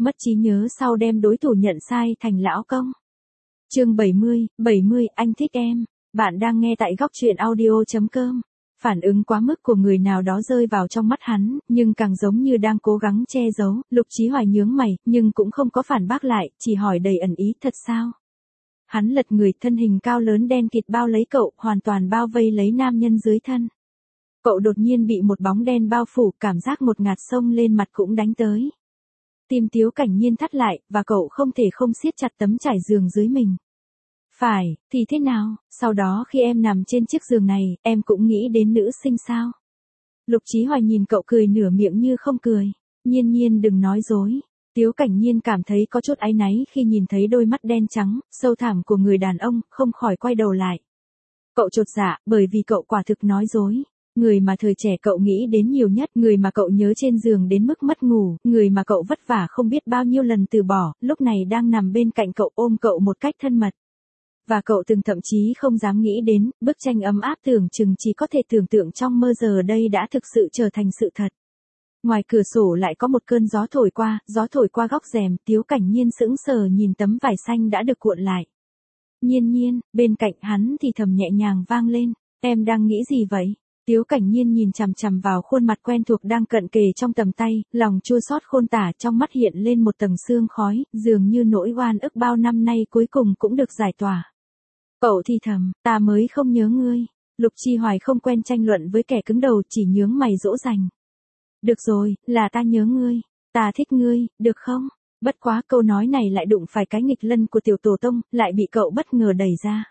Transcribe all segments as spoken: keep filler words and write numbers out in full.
mất trí nhớ sau đem đối thủ nhận sai thành lão công. Chương bảy mươi, bảy mươi, anh thích em. Bạn đang nghe tại góc truyện audio chấm com. Phản ứng quá mức của người nào đó rơi vào trong mắt hắn, nhưng càng giống như đang cố gắng che giấu. Lục Chí Hoài nhướng mày, nhưng cũng không có phản bác lại, chỉ hỏi đầy ẩn ý, thật sao? Hắn lật người, thân hình cao lớn đen kịt bao lấy cậu, hoàn toàn bao vây lấy nam nhân dưới thân. Cậu đột nhiên bị một bóng đen bao phủ, cảm giác một ngạt sông lên mặt cũng đánh tới. Tim Tiếu Cảnh Nhiên thắt lại, và cậu không thể không siết chặt tấm trải giường dưới mình. Phải, thì thế nào, sau đó khi em nằm trên chiếc giường này, em cũng nghĩ đến nữ sinh sao? Lục Chí Hoài nhìn cậu cười nửa miệng như không cười. Nhiên Nhiên đừng nói dối. Tiếu Cảnh Nhiên cảm thấy có chút áy náy khi nhìn thấy đôi mắt đen trắng, sâu thẳm của người đàn ông, không khỏi quay đầu lại. Cậu chột dạ, bởi vì cậu quả thực nói dối. Người mà thời trẻ cậu nghĩ đến nhiều nhất, người mà cậu nhớ trên giường đến mức mất ngủ, người mà cậu vất vả không biết bao nhiêu lần từ bỏ, lúc này đang nằm bên cạnh cậu ôm cậu một cách thân mật. Và cậu từng thậm chí không dám nghĩ đến, bức tranh ấm áp tưởng chừng chỉ có thể tưởng tượng trong mơ giờ đây đã thực sự trở thành sự thật. Ngoài cửa sổ lại có một cơn gió thổi qua, gió thổi qua góc rèm, Tiếu Cảnh Nhiên sững sờ nhìn tấm vải xanh đã được cuộn lại. Nhiên Nhiên, bên cạnh hắn thì thầm nhẹ nhàng vang lên, em đang nghĩ gì vậy? Tiếu Cảnh Nhiên nhìn chằm chằm vào khuôn mặt quen thuộc đang cận kề trong tầm tay, lòng chua xót khôn tả, trong mắt hiện lên một tầng sương khói, dường như nỗi oan ức bao năm nay cuối cùng cũng được giải tỏa. Cậu thì thầm, ta mới không nhớ ngươi. Lục Chí Hoài không quen tranh luận với kẻ cứng đầu, chỉ nhướng mày dỗ dành. Được rồi, là ta nhớ ngươi, ta thích ngươi, được không? Bất quá câu nói này lại đụng phải cái nghịch lân của tiểu tổ tông, lại bị cậu bất ngờ đẩy ra.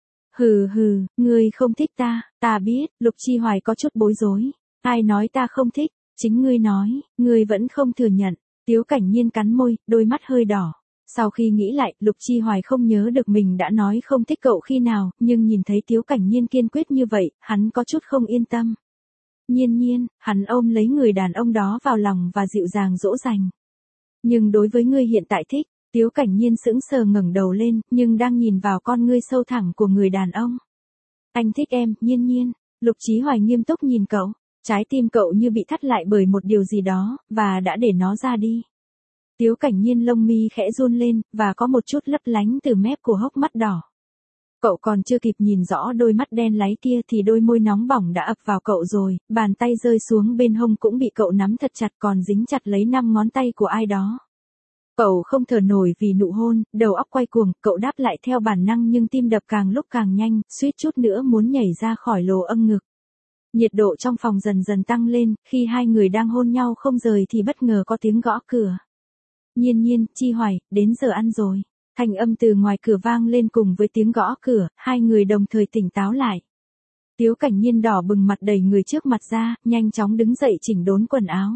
Hừ hừ, ngươi không thích ta, ta biết. Lục Chí Hoài có chút bối rối. Ai nói ta không thích, chính ngươi nói, ngươi vẫn không thừa nhận. Tiếu Cảnh Nhiên cắn môi, đôi mắt hơi đỏ. Sau khi nghĩ lại, Lục Chí Hoài không nhớ được mình đã nói không thích cậu khi nào, nhưng nhìn thấy Tiếu Cảnh Nhiên kiên quyết như vậy, hắn có chút không yên tâm. Nhiên Nhiên, hắn ôm lấy người đàn ông đó vào lòng và dịu dàng dỗ dành. Nhưng đối với ngươi hiện tại thích, Tiếu Cảnh Nhiên sững sờ ngẩng đầu lên, nhưng đang nhìn vào con ngươi sâu thẳm của người đàn ông. Anh thích em, Nhiên Nhiên. Lục Chí Hoài nghiêm túc nhìn cậu, trái tim cậu như bị thắt lại bởi một điều gì đó, và đã để nó ra đi. Tiếu Cảnh Nhiên lông mi khẽ run lên, và có một chút lấp lánh từ mép của hốc mắt đỏ. Cậu còn chưa kịp nhìn rõ đôi mắt đen láy kia thì đôi môi nóng bỏng đã ập vào cậu rồi, bàn tay rơi xuống bên hông cũng bị cậu nắm thật chặt, còn dính chặt lấy năm ngón tay của ai đó. Cậu không thở nổi vì nụ hôn, đầu óc quay cuồng, cậu đáp lại theo bản năng nhưng tim đập càng lúc càng nhanh, suýt chút nữa muốn nhảy ra khỏi lỗ âm ngực. Nhiệt độ trong phòng dần dần tăng lên, khi hai người đang hôn nhau không rời thì bất ngờ có tiếng gõ cửa. Nhiên Nhiên, Chí Hoài, đến giờ ăn rồi. Thanh âm từ ngoài cửa vang lên cùng với tiếng gõ cửa, hai người đồng thời tỉnh táo lại. Tiếu Cảnh Nhiên đỏ bừng mặt đẩy người trước mặt ra, nhanh chóng đứng dậy chỉnh đốn quần áo.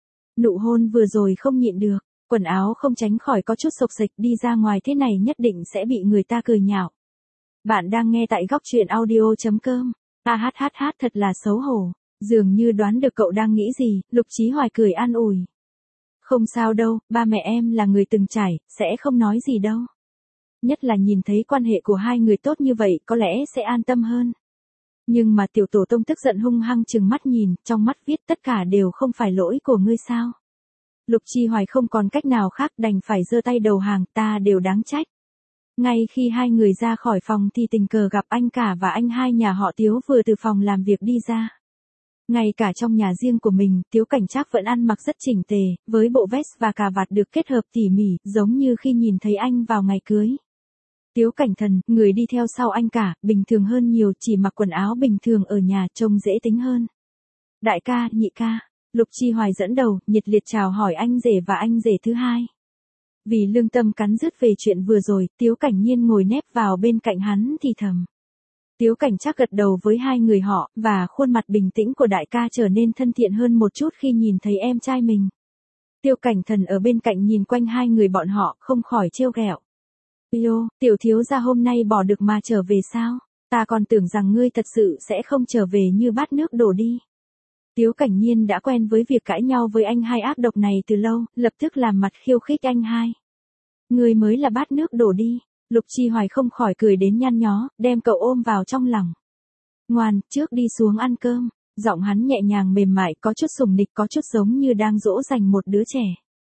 Nụ hôn vừa rồi không nhịn được, quần áo không tránh khỏi có chút xộc xệch, đi ra ngoài thế này nhất định sẽ bị người ta cười nhạo. Bạn đang nghe tại góc truyện audio chấm com. A hát hát hát thật là xấu hổ. Dường như đoán được cậu đang nghĩ gì, Lục Chí Hoài cười an ủi. Không sao đâu, ba mẹ em là người từng trải, sẽ không nói gì đâu. Nhất là nhìn thấy quan hệ của hai người tốt như vậy, có lẽ sẽ an tâm hơn. Nhưng mà tiểu tổ tông tức giận hung hăng trừng mắt nhìn, trong mắt viết tất cả đều không phải lỗi của ngươi sao. Lục Chí Hoài không còn cách nào khác, đành phải giơ tay đầu hàng, ta đều đáng trách. Ngay khi hai người ra khỏi phòng thì tình cờ gặp anh cả và anh hai nhà họ Tiếu vừa từ phòng làm việc đi ra. Ngay cả trong nhà riêng của mình, Tiếu Cảnh Trác vẫn ăn mặc rất chỉnh tề, với bộ vest và cà vạt được kết hợp tỉ mỉ, giống như khi nhìn thấy anh vào ngày cưới. Tiếu Cảnh Thần, người đi theo sau anh cả, bình thường hơn nhiều, chỉ mặc quần áo bình thường ở nhà trông dễ tính hơn. Đại ca, nhị ca. Lục Chí Hoài dẫn đầu, nhiệt liệt chào hỏi anh rể và anh rể thứ hai. Vì lương tâm cắn rứt về chuyện vừa rồi, Tiếu Cảnh Nhiên ngồi nép vào bên cạnh hắn thì thầm. Tiếu Cảnh Trác gật đầu với hai người họ, và khuôn mặt bình tĩnh của đại ca trở nên thân thiện hơn một chút khi nhìn thấy em trai mình. Tiêu Cảnh Thần ở bên cạnh nhìn quanh hai người bọn họ, không khỏi trêu ghẹo. Yêu, tiểu thiếu gia hôm nay bỏ được mà trở về sao? Ta còn tưởng rằng ngươi thật sự sẽ không trở về như bát nước đổ đi. Tiếu Cảnh Nhiên đã quen với việc cãi nhau với anh hai ác độc này từ lâu, lập tức làm mặt khiêu khích anh hai. Ngươi mới là bát nước đổ đi. Lục Chí Hoài không khỏi cười đến nhăn nhó, đem cậu ôm vào trong lòng. Ngoan, trước đi xuống ăn cơm. Giọng hắn nhẹ nhàng mềm mại, có chút sùng nịch, có chút giống như đang dỗ dành một đứa trẻ.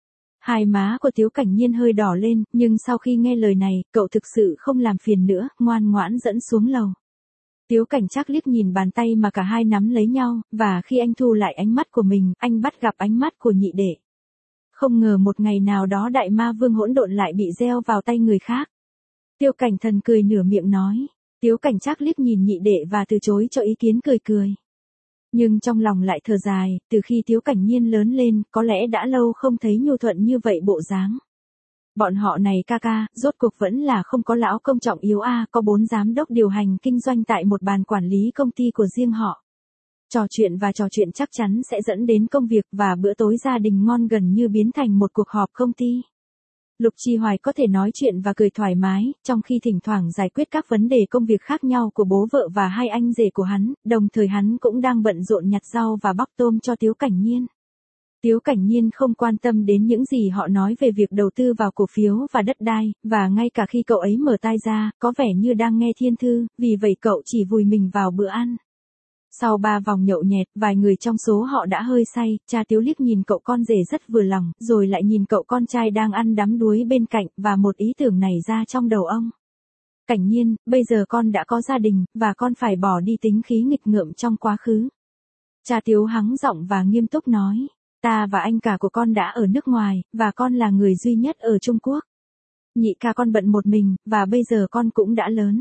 Hai má của Tiếu Cảnh Nhiên hơi đỏ lên, nhưng sau khi nghe lời này, cậu thực sự không làm phiền nữa, ngoan ngoãn dẫn xuống lầu. Tiếu Cảnh Trác liếc nhìn bàn tay mà cả hai nắm lấy nhau, và khi anh thu lại ánh mắt của mình, anh bắt gặp ánh mắt của nhị đệ. Không ngờ một ngày nào đó đại ma vương hỗn độn lại bị gieo vào tay người khác. Tiêu Cảnh Thần cười nửa miệng nói. Tiếu Cảnh Trác liếc nhìn nhị đệ và từ chối cho ý kiến cười cười. Nhưng trong lòng lại thở dài, từ khi Tiếu Cảnh Nhiên lớn lên, có lẽ đã lâu không thấy nhu thuận như vậy bộ dáng. Bọn họ này ca ca, rốt cuộc vẫn là không có lão công trọng yếu a, có bốn giám đốc điều hành kinh doanh tại một bàn quản lý công ty của riêng họ. Trò chuyện và trò chuyện chắc chắn sẽ dẫn đến công việc và bữa tối gia đình ngon gần như biến thành một cuộc họp công ty. Lục Chi Hoài có thể nói chuyện và cười thoải mái, trong khi thỉnh thoảng giải quyết các vấn đề công việc khác nhau của bố vợ và hai anh rể của hắn, đồng thời hắn cũng đang bận rộn nhặt rau và bóc tôm cho Tiếu Cảnh Nhiên. Tiếu Cảnh Nhiên không quan tâm đến những gì họ nói về việc đầu tư vào cổ phiếu và đất đai, và ngay cả khi cậu ấy mở tai ra, có vẻ như đang nghe thiên thư, vì vậy cậu chỉ vùi mình vào bữa ăn. Sau ba vòng nhậu nhẹt, vài người trong số họ đã hơi say, cha Tiếu liếc nhìn cậu con rể rất vừa lòng, rồi lại nhìn cậu con trai đang ăn đắm đuối bên cạnh, và một ý tưởng nảy ra trong đầu ông. Cảnh Nhiên, bây giờ con đã có gia đình, và con phải bỏ đi tính khí nghịch ngợm trong quá khứ. Cha Tiếu hắng giọng và nghiêm túc nói, ta và anh cả của con đã ở nước ngoài, và con là người duy nhất ở Trung Quốc. Nhị ca con bận một mình, và bây giờ con cũng đã lớn.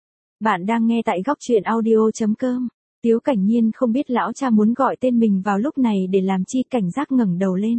Bạn đang nghe tại góc truyện audio chấm com. Tiếu Cảnh Nhiên không biết lão cha muốn gọi tên mình vào lúc này để làm chi, cảnh giác ngẩng đầu lên.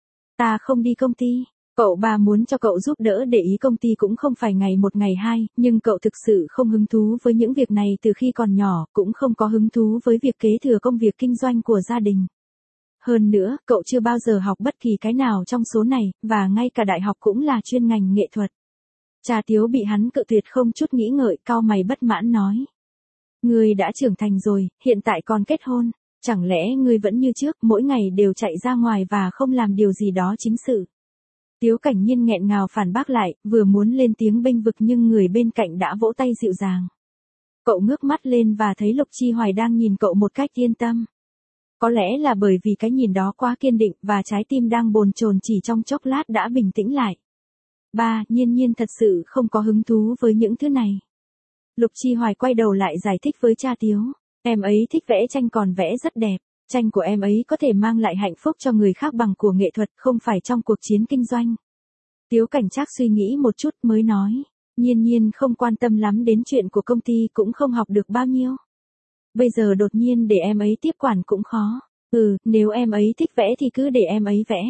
Ta không đi công ty. Cậu ba muốn cho cậu giúp đỡ để ý công ty cũng không phải ngày một ngày hai, nhưng cậu thực sự không hứng thú với những việc này từ khi còn nhỏ, cũng không có hứng thú với việc kế thừa công việc kinh doanh của gia đình. Hơn nữa, cậu chưa bao giờ học bất kỳ cái nào trong số này, và ngay cả đại học cũng là chuyên ngành nghệ thuật. Cha Tiếu bị hắn cự tuyệt không chút nghĩ ngợi, cau mày bất mãn nói. Ngươi đã trưởng thành rồi, hiện tại còn kết hôn, chẳng lẽ ngươi vẫn như trước, mỗi ngày đều chạy ra ngoài và không làm điều gì đó chính sự. Tiếu Cảnh Nhiên nghẹn ngào phản bác lại, vừa muốn lên tiếng bênh vực nhưng người bên cạnh đã vỗ tay dịu dàng. Cậu ngước mắt lên và thấy Lục Chi Hoài đang nhìn cậu một cách yên tâm. Có lẽ là bởi vì cái nhìn đó quá kiên định và trái tim đang bồn chồn chỉ trong chốc lát đã bình tĩnh lại. Ba, Nhiên Nhiên thật sự không có hứng thú với những thứ này. Lục Chi Hoài quay đầu lại giải thích với cha Tiếu. Em ấy thích vẽ tranh, còn vẽ rất đẹp. Tranh của em ấy có thể mang lại hạnh phúc cho người khác bằng của nghệ thuật, không phải trong cuộc chiến kinh doanh. Tiếu Cảnh Trác suy nghĩ một chút mới nói. Nhiên Nhiên không quan tâm lắm đến chuyện của công ty, cũng không học được bao nhiêu. Bây giờ đột nhiên để em ấy tiếp quản cũng khó. Ừ, nếu em ấy thích vẽ thì cứ để em ấy vẽ.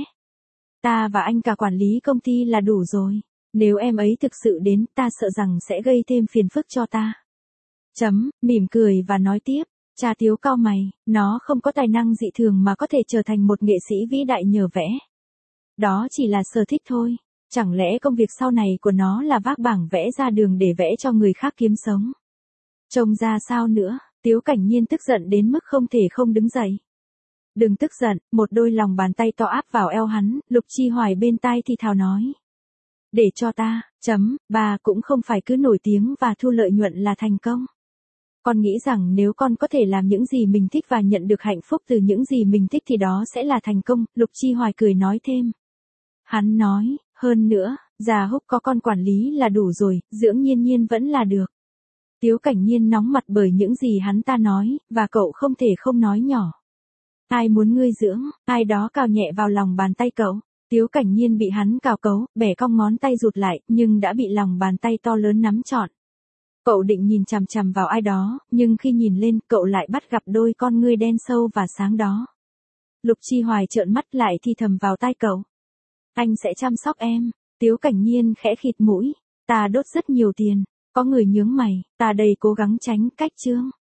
Ta và anh cả quản lý công ty là đủ rồi. Nếu em ấy thực sự đến, ta sợ rằng sẽ gây thêm phiền phức cho ta. Chấm, mỉm cười và nói tiếp. Cha Tiếu cau mày, nó không có tài năng dị thường mà có thể trở thành một nghệ sĩ vĩ đại nhờ vẽ. Đó chỉ là sở thích thôi. Chẳng lẽ công việc sau này của nó là vác bảng vẽ ra đường để vẽ cho người khác kiếm sống? Trông ra sao nữa? Tiếu Cảnh Nhiên tức giận đến mức không thể không đứng dậy. Đừng tức giận, một đôi lòng bàn tay to áp vào eo hắn, Lục Chi Hoài bên tai thì thào nói. Để cho ta, chấm, bà cũng không phải cứ nổi tiếng và thu lợi nhuận là thành công. Con nghĩ rằng nếu con có thể làm những gì mình thích và nhận được hạnh phúc từ những gì mình thích thì đó sẽ là thành công, Lục Chi Hoài cười nói thêm. Hắn nói, hơn nữa, già Húc có con quản lý là đủ rồi, dưỡng Nhiên Nhiên vẫn là được. Tiếu Cảnh Nhiên nóng mặt bởi những gì hắn ta nói, và cậu không thể không nói nhỏ. Ai muốn ngươi dưỡng, ai đó cào nhẹ vào lòng bàn tay cậu. Tiếu Cảnh Nhiên bị hắn cào cấu, bẻ cong ngón tay rụt lại, nhưng đã bị lòng bàn tay to lớn nắm trọn. Cậu định nhìn chằm chằm vào ai đó, nhưng khi nhìn lên, cậu lại bắt gặp đôi con ngươi đen sâu và sáng đó. Lục Chi Hoài trợn mắt lại thì thầm vào tai cậu. Anh sẽ chăm sóc em. Tiếu Cảnh Nhiên khẽ khịt mũi. Ta đốt rất nhiều tiền. Có người nhướng mày, ta đây cố gắng tránh cách chương.